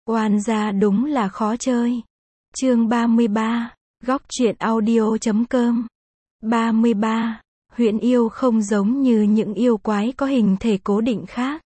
Oan gia đúng là khó chơi. Chương 33, góc truyện audio.com. 33. Huyễn yêu không giống như những yêu quái có hình thể cố định khác.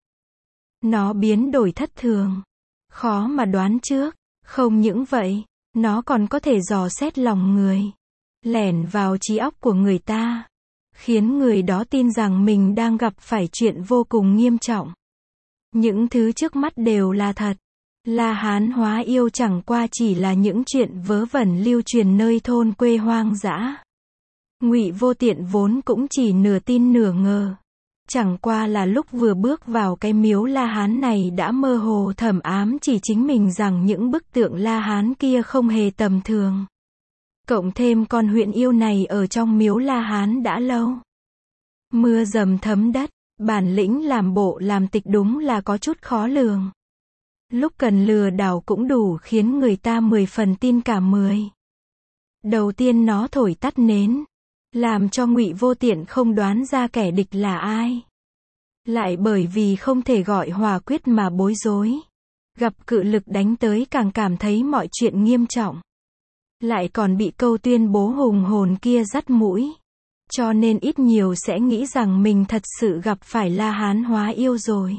Nó biến đổi thất thường, khó mà đoán trước. Không những vậy, nó còn có thể dò xét lòng người, lẻn vào trí óc của người ta, khiến người đó tin rằng mình đang gặp phải chuyện vô cùng nghiêm trọng. Những thứ trước mắt đều là thật. La Hán hóa yêu chẳng qua chỉ là những chuyện vớ vẩn lưu truyền nơi thôn quê hoang dã. Ngụy Vô Tiện vốn cũng chỉ nửa tin nửa ngờ. Chẳng qua là lúc vừa bước vào cái miếu La Hán này đã mơ hồ thầm ám chỉ chính mình rằng những bức tượng La Hán kia không hề tầm thường. Cộng thêm con huyễn yêu này ở trong miếu La Hán đã lâu. Mưa dầm thấm đất, bản lĩnh làm bộ làm tịch đúng là có chút khó lường. Lúc cần lừa đảo cũng đủ khiến người ta 10 phần tin cả 10. Đầu tiên nó thổi tắt nến, làm cho Ngụy Vô Tiện không đoán ra kẻ địch là ai. Lại bởi vì không thể gọi hòa quyết mà bối rối. Gặp cự lực đánh tới càng cảm thấy mọi chuyện nghiêm trọng. Lại còn bị câu tuyên bố hùng hồn kia dắt mũi. Cho nên ít nhiều sẽ nghĩ rằng mình thật sự gặp phải La Hán hóa yêu rồi.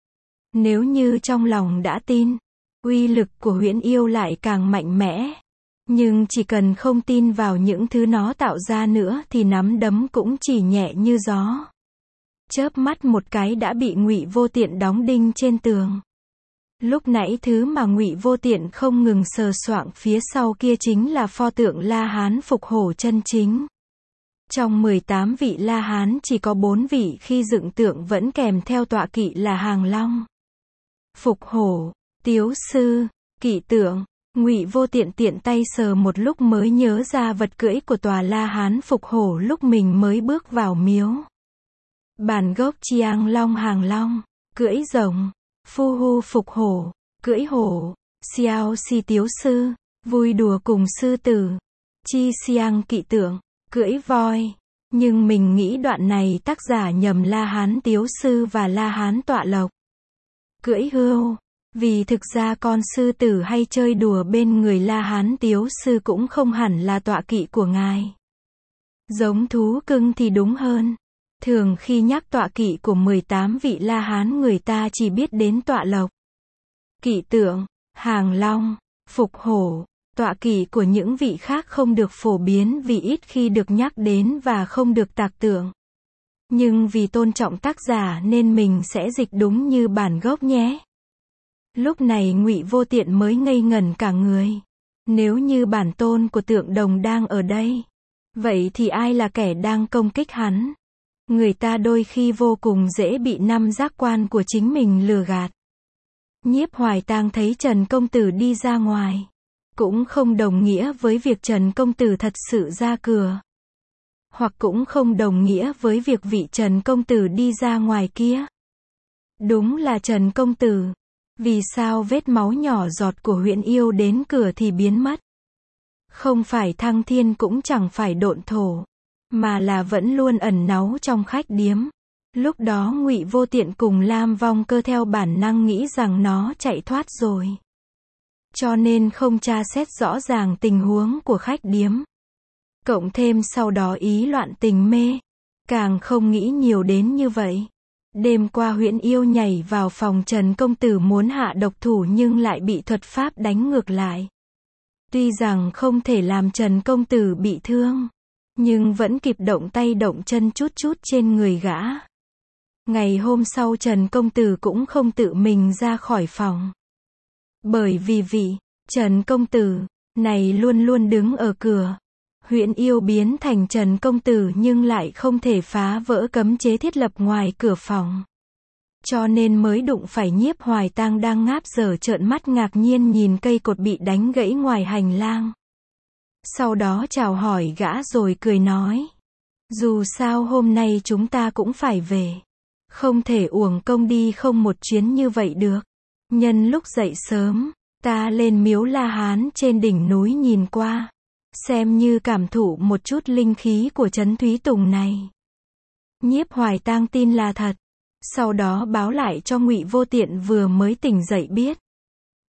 Nếu như trong lòng đã tin, uy lực của huyễn yêu lại càng mạnh mẽ. Nhưng chỉ cần không tin vào những thứ nó tạo ra nữa thì nắm đấm cũng chỉ nhẹ như gió. Chớp mắt một cái đã bị Ngụy Vô Tiện đóng đinh trên tường. Lúc nãy thứ mà Ngụy Vô Tiện không ngừng sờ soạng phía sau kia chính là pho tượng La Hán phục hổ chân chính. Trong 18 vị La Hán chỉ có 4 vị khi dựng tượng vẫn kèm theo tọa kỵ là Hàng Long, Phục Hổ, Tiếu Sư, Kỵ Tượng. Ngụy Vô Tiện tiện tay sờ một lúc mới nhớ ra vật cưỡi của tòa La Hán Phục Hổ lúc mình mới bước vào miếu. Bản gốc Chiang Long Hàng Long, cưỡi rồng, Phu Hu Phục Hổ, cưỡi hổ, Xiao Si Tiếu Sư, vui đùa cùng sư tử, Chi Xiang Kỵ Tượng, cưỡi voi. Nhưng mình nghĩ đoạn này tác giả nhầm La Hán Tiếu Sư và La Hán Tọa Lộc, cưỡi hươu. Vì thực ra con sư tử hay chơi đùa bên người La Hán Tiếu Sư cũng không hẳn là tọa kỵ của ngài. Giống thú cưng thì đúng hơn. Thường khi nhắc tọa kỵ của 18 vị La Hán người ta chỉ biết đến Tọa Lộc, Kỵ Tượng, Hàng Long, Phục Hổ. Tọa kỵ của những vị khác không được phổ biến vì ít khi được nhắc đến và không được tạc tượng. Nhưng vì tôn trọng tác giả nên mình sẽ dịch đúng như bản gốc nhé. Lúc này Ngụy Vô Tiện mới ngây ngẩn cả người. Nếu như bản tôn của tượng đồng đang ở đây, vậy thì ai là kẻ đang công kích hắn? Người ta đôi khi vô cùng dễ bị năm giác quan của chính mình lừa gạt. Nhiếp Hoài Tang thấy Trần Công Tử đi ra ngoài, cũng không đồng nghĩa với việc Trần Công Tử thật sự ra cửa. Hoặc cũng không đồng nghĩa với việc vị Trần Công Tử đi ra ngoài kia. Đúng là Trần Công Tử. Vì sao vết máu nhỏ giọt của huyễn yêu đến cửa thì biến mất? Không phải thăng thiên cũng chẳng phải độn thổ, mà là vẫn luôn ẩn náu trong khách điếm. Lúc đó Ngụy Vô Tiện cùng Lam Vong Cơ theo bản năng nghĩ rằng nó chạy thoát rồi. Cho nên không tra xét rõ ràng tình huống của khách điếm. Cộng thêm sau đó ý loạn tình mê. Càng không nghĩ nhiều đến như vậy. Đêm qua huyễn yêu nhảy vào phòng Trần Công Tử muốn hạ độc thủ nhưng lại bị thuật pháp đánh ngược lại. Tuy rằng không thể làm Trần Công Tử bị thương, nhưng vẫn kịp động tay động chân chút chút trên người gã. Ngày hôm sau Trần Công Tử cũng không tự mình ra khỏi phòng. Bởi vì vị Trần Công Tử này luôn luôn đứng ở cửa. Huyễn yêu biến thành Trần Công Tử nhưng lại không thể phá vỡ cấm chế thiết lập ngoài cửa phòng. Cho nên mới đụng phải Nhiếp Hoài Tang đang ngáp dở trợn mắt ngạc nhiên nhìn cây cột bị đánh gãy ngoài hành lang. Sau đó chào hỏi gã rồi cười nói. Dù sao hôm nay chúng ta cũng phải về. Không thể uổng công đi không một chuyến như vậy được. Nhân lúc dậy sớm, ta lên miếu La Hán trên đỉnh núi nhìn qua. Xem như cảm thụ một chút linh khí của Trấn Thúy Tùng này. Nhiếp Hoài Tang tin là thật. Sau đó báo lại cho Ngụy Vô Tiện vừa mới tỉnh dậy biết.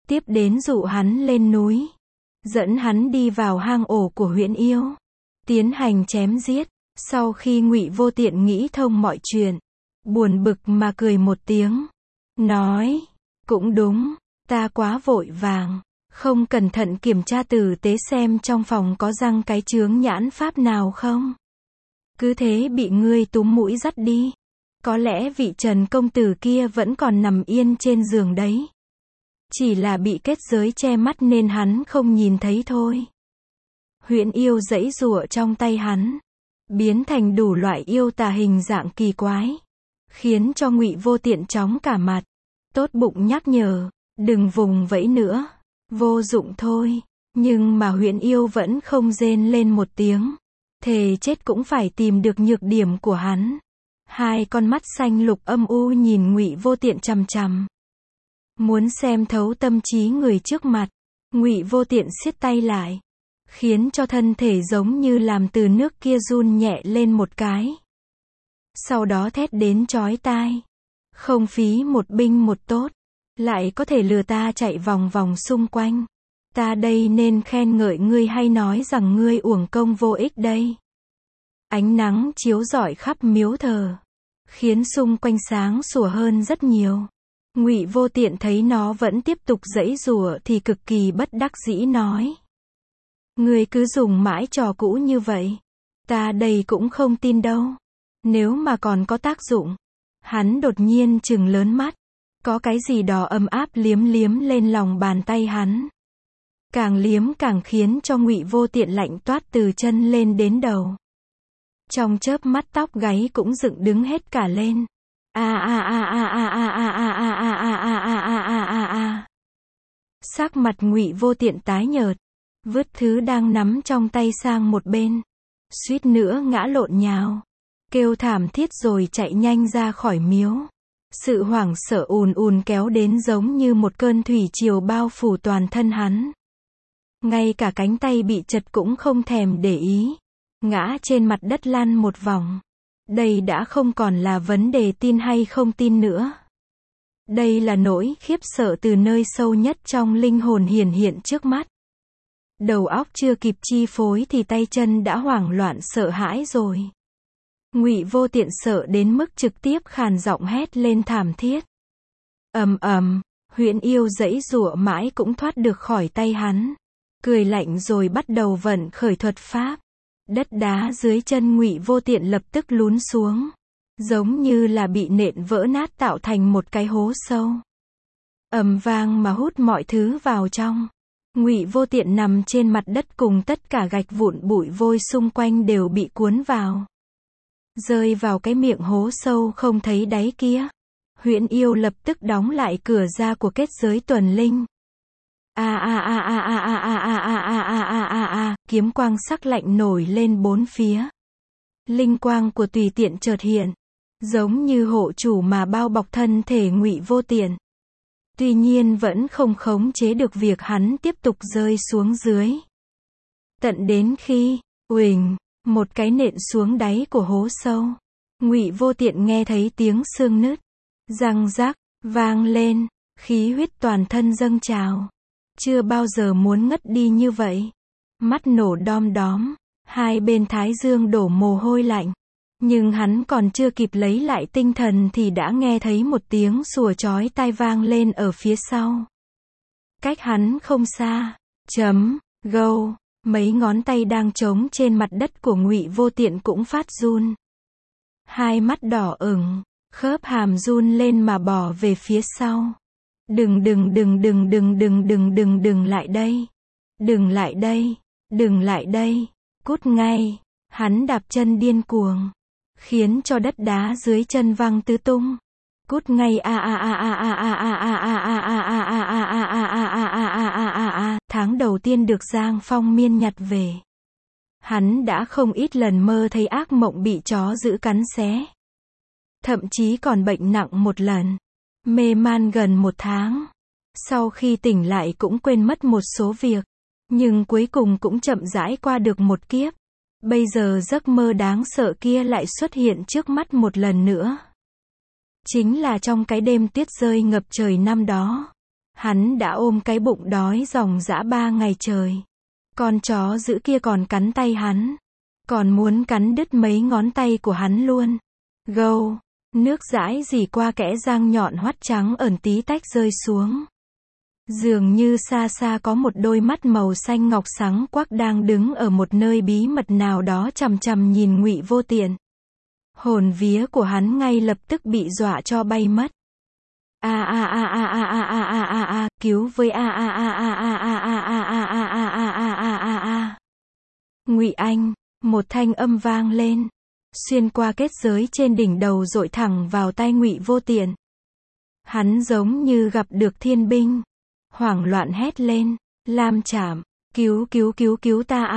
Tiếp đến dụ hắn lên núi, dẫn hắn đi vào hang ổ của Huyễn Yêu, tiến hành chém giết. Sau khi Ngụy Vô Tiện nghĩ thông mọi chuyện, buồn bực mà cười một tiếng, nói, cũng đúng, ta quá vội vàng, không cẩn thận kiểm tra tử tế xem trong phòng có răng cái chướng nhãn pháp nào không. Cứ thế bị ngươi túm mũi dắt đi. Có lẽ vị Trần công tử kia vẫn còn nằm yên trên giường đấy. Chỉ là bị kết giới che mắt nên hắn không nhìn thấy thôi. Huyễn Yêu giãy giụa trong tay hắn, biến thành đủ loại yêu tà hình dạng kỳ quái, khiến cho Ngụy Vô Tiện chóng cả mặt. Tốt bụng nhắc nhở, đừng vùng vẫy nữa, vô dụng thôi. Nhưng mà Huyễn Yêu vẫn không rên lên một tiếng, thề chết cũng phải tìm được nhược điểm của hắn. Hai con mắt xanh lục âm u nhìn Ngụy Vô Tiện chằm chằm, muốn xem thấu tâm trí người trước mặt. Ngụy Vô Tiện siết tay lại, khiến cho thân thể giống như làm từ nước kia run nhẹ lên một cái. Sau đó thét đến chói tai, không phí một binh một tốt, lại có thể lừa ta chạy vòng vòng xung quanh. Ta đây nên khen ngợi ngươi hay nói rằng ngươi uổng công vô ích đây? Ánh nắng chiếu rọi khắp miếu thờ, khiến xung quanh sáng sủa hơn rất nhiều. Ngụy Vô Tiện thấy nó vẫn tiếp tục giãy giụa thì cực kỳ bất đắc dĩ nói, ngươi cứ dùng mãi trò cũ như vậy, ta đây cũng không tin đâu. Nếu mà còn có tác dụng. Hắn đột nhiên trừng lớn mắt, có cái gì đó ấm áp liếm liếm lên lòng bàn tay hắn. Càng liếm càng khiến cho Ngụy Vô Tiện lạnh toát từ chân lên đến đầu. Trong chớp mắt tóc gáy cũng dựng đứng hết cả lên. Sắc mặt Ngụy Vô Tiện tái nhợt, vứt thứ đang nắm trong tay sang một bên, suýt nữa ngã lộn nhào, kêu thảm thiết rồi chạy nhanh ra khỏi miếu. Sự hoảng sợ ùn ùn kéo đến giống như một cơn thủy triều bao phủ toàn thân hắn. Ngay cả cánh tay bị chật cũng không thèm để ý, ngã trên mặt đất lăn một vòng. Đây đã không còn là vấn đề tin hay không tin nữa. Đây là nỗi khiếp sợ từ nơi sâu nhất trong linh hồn hiển hiện trước mắt. Đầu óc chưa kịp chi phối thì tay chân đã hoảng loạn sợ hãi rồi. Ngụy Vô Tiện sợ đến mức trực tiếp khàn giọng hét lên thảm thiết. Ầm ầm, Huyễn Yêu giãy giụa mãi cũng thoát được khỏi tay hắn, cười lạnh rồi bắt đầu vận khởi thuật pháp. Đất đá dưới chân Ngụy Vô Tiện lập tức lún xuống, giống như là bị nện vỡ nát tạo thành một cái hố sâu. Ầm vang mà hút mọi thứ vào trong. Ngụy Vô Tiện nằm trên mặt đất cùng tất cả gạch vụn bụi vôi xung quanh đều bị cuốn vào, rơi vào cái miệng hố sâu không thấy đáy kia. Huyễn Yêu lập tức đóng lại cửa ra của kết giới tuần linh. Kiếm quang sắc lạnh nổi lên bốn phía. Linh quang của tùy tiện chợt hiện, giống như hộ chủ mà bao bọc thân thể Ngụy Vô Tiện. Tuy nhiên vẫn không khống chế được việc hắn tiếp tục rơi xuống dưới. Tận đến khi, uỳnh, một cái nện xuống đáy của hố sâu. Ngụy Vô Tiện nghe thấy tiếng xương nứt, răng rắc, vang lên, khí huyết toàn thân dâng trào. Chưa bao giờ muốn ngất đi như vậy. Mắt nổ đom đóm, hai bên thái dương đổ mồ hôi lạnh. Nhưng hắn còn chưa kịp lấy lại tinh thần thì đã nghe thấy một tiếng sủa chói tai vang lên ở phía sau. Cách hắn không xa, gâu, mấy ngón tay đang trống trên mặt đất của Ngụy Vô Tiện cũng phát run. Hai mắt đỏ ửng, khớp hàm run lên mà bỏ về phía sau. Đừng lại đây. Đừng lại đây. Đừng lại đây. Cút ngay. Hắn đạp chân điên cuồng, khiến cho đất đá dưới chân văng tứ tung. Cút ngay. Tháng đầu tiên được Giang Phong Miên nhặt về, hắn đã không ít lần mơ thấy ác mộng bị chó dữ cắn xé. Thậm chí còn bệnh nặng một lần, mê man gần 1 tháng. Sau khi tỉnh lại cũng quên mất một số việc, nhưng cuối cùng cũng chậm rãi qua được một kiếp. Bây giờ giấc mơ đáng sợ kia lại xuất hiện trước mắt một lần nữa. Chính là trong cái đêm tuyết rơi ngập trời năm đó. Hắn đã ôm cái bụng đói ròng rã 3 ngày trời. Con chó dữ kia còn cắn tay hắn. Còn muốn cắn đứt mấy ngón tay của hắn luôn. Gâu, nước dãi rỉ qua kẽ răng nhọn hoắt trắng ẩn tí tách rơi xuống. Dường như xa xa có một đôi mắt màu xanh ngọc sáng quắc đang đứng ở một nơi bí mật nào đó chằm chằm nhìn Ngụy Vô Tiện. Hồn vía của hắn ngay lập tức bị dọa cho bay mất. Cứu với Ngụy Anh, một thanh âm vang lên, xuyên qua kết giới trên đỉnh đầu dội thẳng vào tai Ngụy Vô Tiện. Hắn giống như gặp được thiên binh, hoảng loạn hét lên, Lam Trảm, cứu ta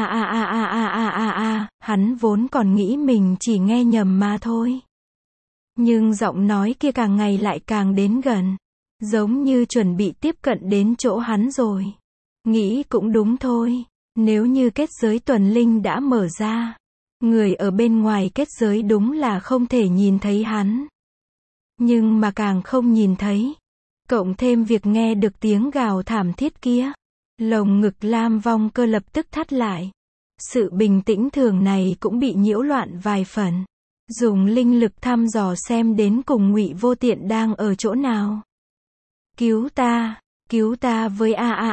hắn vốn còn nghĩ mình chỉ nghe nhầm mà thôi. Nhưng giọng nói kia càng ngày lại càng đến gần, giống như chuẩn bị tiếp cận đến chỗ hắn rồi. Nghĩ cũng đúng thôi, nếu như kết giới tuần linh đã mở ra, người ở bên ngoài kết giới đúng là không thể nhìn thấy hắn. Nhưng mà càng không nhìn thấy, cộng thêm việc nghe được tiếng gào thảm thiết kia, lồng ngực Lam Vong Cơ lập tức thắt lại. Sự bình tĩnh thường này cũng bị nhiễu loạn vài phần. Dùng linh lực thăm dò xem đến cùng Ngụy Vô Tiện đang ở chỗ nào. Cứu ta với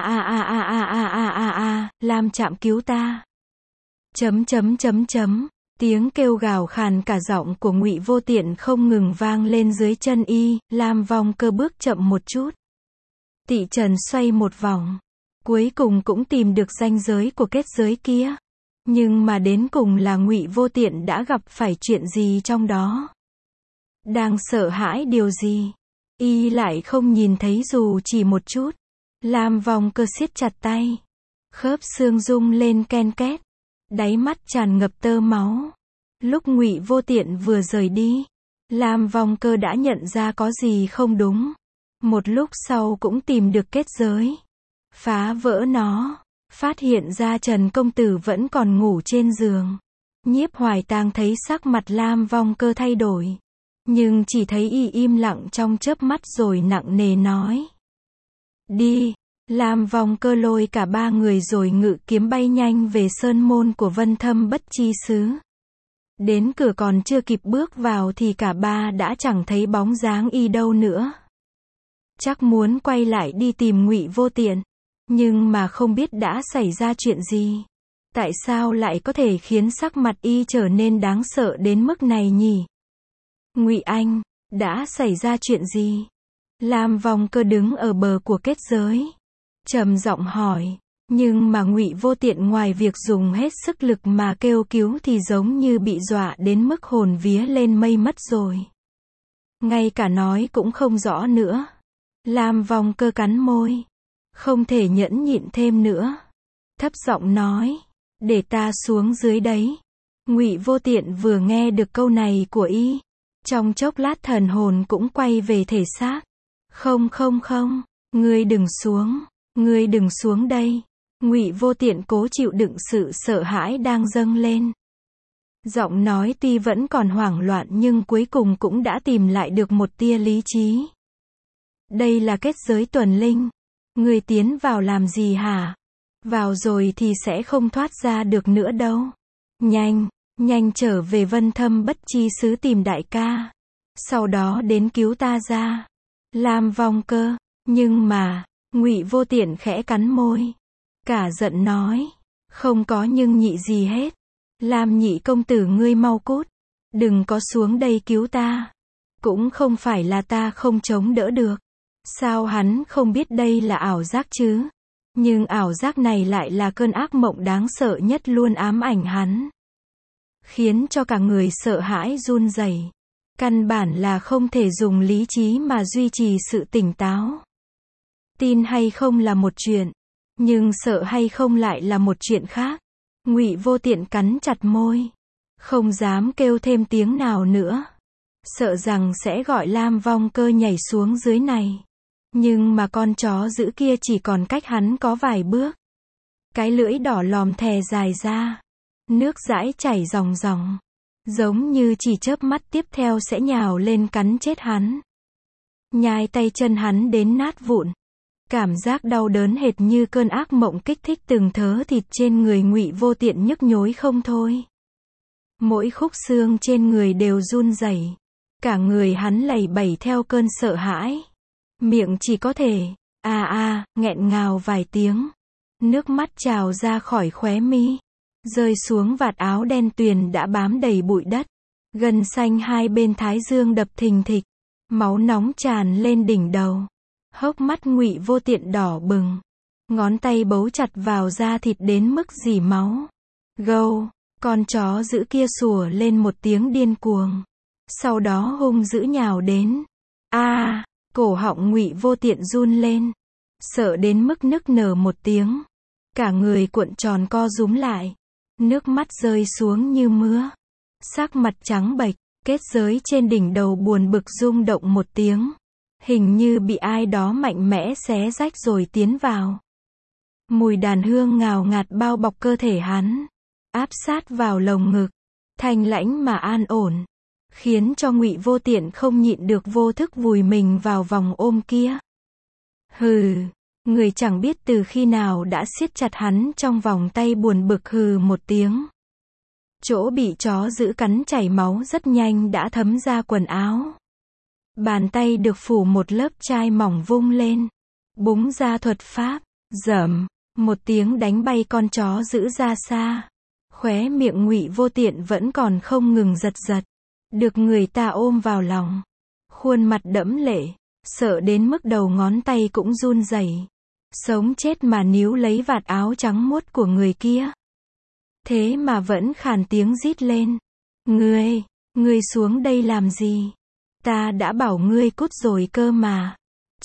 Lam Trạm cứu ta. Tiếng kêu gào khàn cả giọng của Ngụy Vô Tiện không ngừng vang lên dưới chân y. Lam Vong Cơ bước chậm một chút. Tị trần xoay một vòng, cuối cùng cũng tìm được ranh giới của kết giới kia. Nhưng mà đến cùng là Ngụy Vô Tiện đã gặp phải chuyện gì trong đó? Đang sợ hãi điều gì? Y lại không nhìn thấy dù chỉ một chút. Lam Vong Cơ siết chặt tay, khớp xương rung lên ken két, đáy mắt tràn ngập tơ máu. Lúc Ngụy Vô Tiện vừa rời đi, Lam Vong Cơ đã nhận ra có gì không đúng. Một lúc sau cũng tìm được kết giới, phá vỡ nó, phát hiện ra Trần công tử vẫn còn ngủ trên giường. Nhiếp Hoài Tang thấy sắc mặt Lam Vong Cơ thay đổi, nhưng chỉ thấy y im lặng trong chớp mắt rồi nặng nề nói: đi. Lam Vong Cơ lôi cả ba người rồi ngự kiếm bay nhanh về sơn môn của Vân Thâm Bất Chi Xứ. Đến cửa còn chưa kịp bước vào thì cả ba đã chẳng thấy bóng dáng y đâu nữa. Chắc muốn quay lại đi tìm Ngụy Vô Tiện, nhưng mà không biết đã xảy ra chuyện gì. Tại sao lại có thể khiến sắc mặt y trở nên đáng sợ đến mức này nhỉ? Ngụy Anh, đã xảy ra chuyện gì? Lam Vong Cơ đứng ở bờ của kết giới, trầm giọng hỏi. Nhưng mà Ngụy Vô Tiện ngoài việc dùng hết sức lực mà kêu cứu thì giống như bị dọa đến mức hồn vía lên mây mất rồi. Ngay cả nói cũng không rõ nữa. Lam Vong Cơ cắn môi, không thể nhẫn nhịn thêm nữa, thấp giọng nói: để ta xuống dưới đấy. Ngụy Vô Tiện vừa nghe được câu này của y, trong chốc lát thần hồn cũng quay về thể xác. Không, ngươi đừng xuống đây. Ngụy Vô Tiện cố chịu đựng sự sợ hãi đang dâng lên. Giọng nói tuy vẫn còn hoảng loạn nhưng cuối cùng cũng đã tìm lại được một tia lý trí. Đây là kết giới tuần linh. Ngươi tiến vào làm gì hả? Vào rồi thì sẽ không thoát ra được nữa đâu. Nhanh trở về Vân Thâm Bất Chi Xứ tìm đại ca. Sau đó đến cứu ta ra. Lam Vong Cơ. Nhưng mà, Ngụy Vô Tiện khẽ cắn môi, cả giận nói: không có nhưng nhị gì hết. Lam nhị công tử ngươi mau cút. Đừng có xuống đây cứu ta. Cũng không phải là ta không chống đỡ được. Sao hắn không biết đây là ảo giác chứ? Nhưng ảo giác này lại là cơn ác mộng đáng sợ nhất luôn ám ảnh hắn, khiến cho cả người sợ hãi run rẩy. Căn bản là không thể dùng lý trí mà duy trì sự tỉnh táo. Tin hay không là một chuyện, nhưng sợ hay không lại là một chuyện khác. Ngụy Vô Tiện cắn chặt môi, không dám kêu thêm tiếng nào nữa, sợ rằng sẽ gọi Lam Vong Cơ nhảy xuống dưới này. Nhưng mà con chó dữ kia chỉ còn cách hắn có vài bước. Cái lưỡi đỏ lòm thè dài ra, nước dãi chảy ròng ròng, giống như chỉ chớp mắt tiếp theo sẽ nhào lên cắn chết hắn, nhai tay chân hắn đến nát vụn. Cảm giác đau đớn hệt như cơn ác mộng kích thích từng thớ thịt trên người Ngụy Vô Tiện nhức nhối không thôi. Mỗi khúc xương trên người đều run rẩy. Cả người hắn lầy bẩy theo cơn sợ hãi. Miệng chỉ có thể nghẹn ngào vài tiếng. Nước mắt trào ra khỏi khóe mi, rơi xuống vạt áo đen tuyền đã bám đầy bụi đất. Gân xanh hai bên thái dương đập thình thịch, máu nóng tràn lên đỉnh đầu. Hốc mắt Ngụy Vô Tiện đỏ bừng, ngón tay bấu chặt vào da thịt đến mức rỉ máu. Gâu, con chó dữ kia sủa lên một tiếng điên cuồng, sau đó hung dữ nhào đến. Cổ họng Ngụy Vô Tiện run lên, sợ đến mức nức nở một tiếng, cả người cuộn tròn co rúm lại, nước mắt rơi xuống như mưa, sắc mặt trắng bệch, kết giới trên đỉnh đầu buồn bực rung động một tiếng, hình như bị ai đó mạnh mẽ xé rách rồi tiến vào. Mùi đàn hương ngào ngạt bao bọc cơ thể hắn, áp sát vào lồng ngực, thanh lãnh mà an ổn, khiến cho Ngụy Vô Tiện không nhịn được vô thức vùi mình vào vòng ôm kia. Hừ, người chẳng biết từ khi nào đã siết chặt hắn trong vòng tay buồn bực hừ một tiếng. Chỗ bị chó dữ cắn chảy máu rất nhanh đã thấm ra quần áo. Bàn tay được phủ một lớp chai mỏng vung lên, búng ra thuật pháp, dởm, một tiếng đánh bay con chó dữ ra xa. Khóe miệng Ngụy Vô Tiện vẫn còn không ngừng giật giật, được người ta ôm vào lòng, khuôn mặt đẫm lệ, sợ đến mức đầu ngón tay cũng run rẩy, sống chết mà níu lấy vạt áo trắng muốt của người kia. Thế mà vẫn khàn tiếng rít lên. Ngươi xuống đây làm gì? Ta đã bảo ngươi cút rồi cơ mà.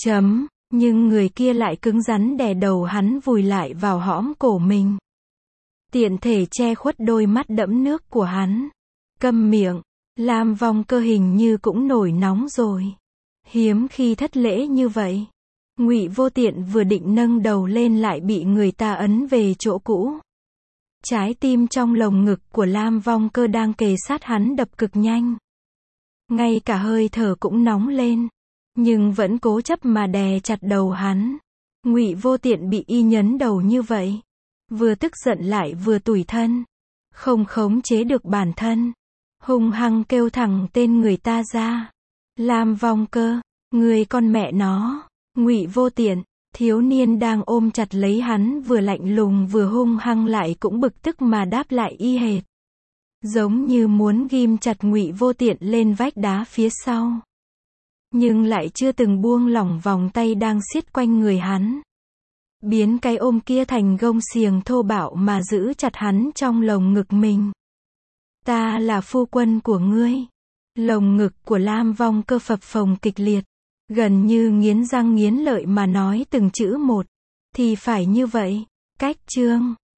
Nhưng người kia lại cứng rắn đè đầu hắn vùi lại vào hõm cổ mình, tiện thể che khuất đôi mắt đẫm nước của hắn. Câm miệng. Lam Vong Cơ hình như cũng nổi nóng rồi. Hiếm khi thất lễ như vậy. Ngụy Vô Tiện vừa định nâng đầu lên lại bị người ta ấn về chỗ cũ. Trái tim trong lồng ngực của Lam Vong Cơ đang kề sát hắn đập cực nhanh. Ngay cả hơi thở cũng nóng lên, nhưng vẫn cố chấp mà đè chặt đầu hắn. Ngụy Vô Tiện bị y nhấn đầu như vậy, vừa tức giận lại vừa tủi thân, không khống chế được bản thân, hung hăng kêu thẳng tên người ta ra. Lam Vong Cơ, người con mẹ nó. Ngụy Vô Tiện, thiếu niên đang ôm chặt lấy hắn vừa lạnh lùng vừa hung hăng lại cũng bực tức mà đáp lại y hệt. Giống như muốn ghim chặt Ngụy Vô Tiện lên vách đá phía sau. Nhưng lại chưa từng buông lỏng vòng tay đang siết quanh người hắn. Biến cái ôm kia thành gông xiềng thô bạo mà giữ chặt hắn trong lồng ngực mình. Ta là phu quân của ngươi. Lồng ngực của Lam Vong Cơ phập phồng kịch liệt, gần như nghiến răng nghiến lợi mà nói từng chữ một. Thì phải như vậy. Cách chương